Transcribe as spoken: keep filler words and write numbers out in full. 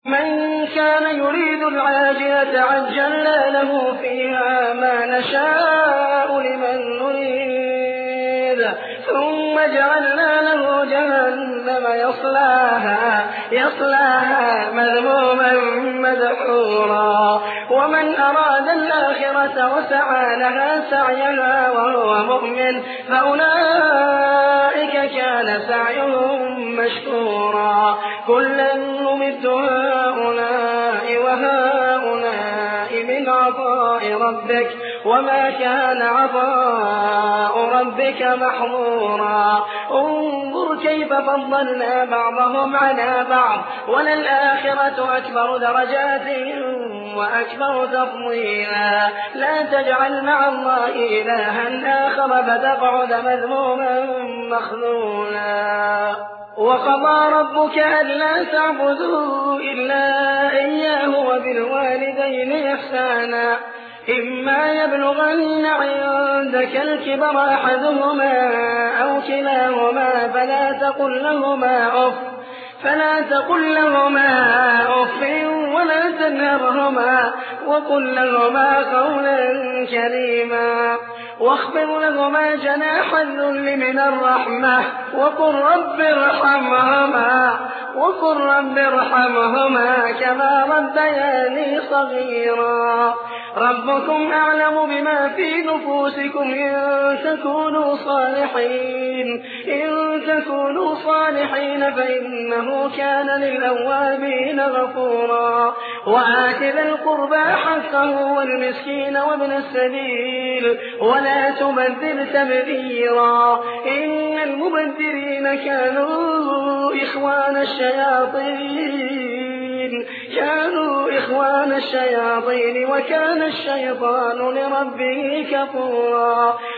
مَن كَانَ يُرِيدُ الْعَاجِلَةَ عَجَّلْنَا لَهُ فِيهَا مَا نَشَاءُ لِمَن نُّرِيدُ ثُمَّ جَعَلْنَا لَهُ جَهَنَّمَ يَصْلَاهَا يَصْلَاهَا مَذْمُومًا مَّدْحُورًا وَمَنْ أَرَادَ الْآخِرَةَ وَسَعَىٰ لَهَا سَعْيَهَا وَهُوَ مُؤْمِنٌ فَأُولَٰئِكَ كَانَ سَعْيُهُم مَّشْكُورًا كُلًّا نُّمِدُّ هَٰؤُلَاءِ وَهَٰؤُلَاءِ مِنْ عَطَاءِ رَبِّكَ وَمَا كَانَ عَطَاءُ رَبِّكَ مَحْظُورًا انظُرْ كَيْفَ فَضَّلْنَا بَعْضَهُمْ عَلَىٰ بَعْضٍ وَلَلْآخِرَةُ أَكْبَرُ دَرَجَاتٍ وَأَكْبَرُ تَفْضِيلًا لَا تَجْعَلْ مَعَ اللَّهِ إِلَٰهًا آخَرَ فَتَقْعُدَ مَذْمُومًا مَّخْذُولًا وَقَضَىٰ رَبُّكَ أَلَّا تَعْبُدُوا إِلَّا إِيَّاهُ وَبِالْوَالِدَيْنِ إِحْسَانًا إِمَّا يَبْلُغَنَّ عِندَكَ الْكِبَرَ أَحَدُهُمَا أَوْ كِلَاهُمَا فَلَا تَقُل لَّهُمَا أُفٍّ فلا تقل لهما أف ولا تنهرهما وقل لهما قولا كريما واخفض لهما جناح الذل من الرحمة وقل رب ارحمهما وقل رب ارحمهما كما ربياني صغيرا ربكم أعلم بما في نفوسكم إن تكونوا صالحين إن تكونوا صالحين فإنه كان للأوابين غفورا وآت ذا القربى حقه والمسكين وابن السبيل ولا تبذر تبذيرا إن المبذرين كانوا إخوان الشياطين كانوا إخوان الشياطين وكان الشيطان لربه كفورا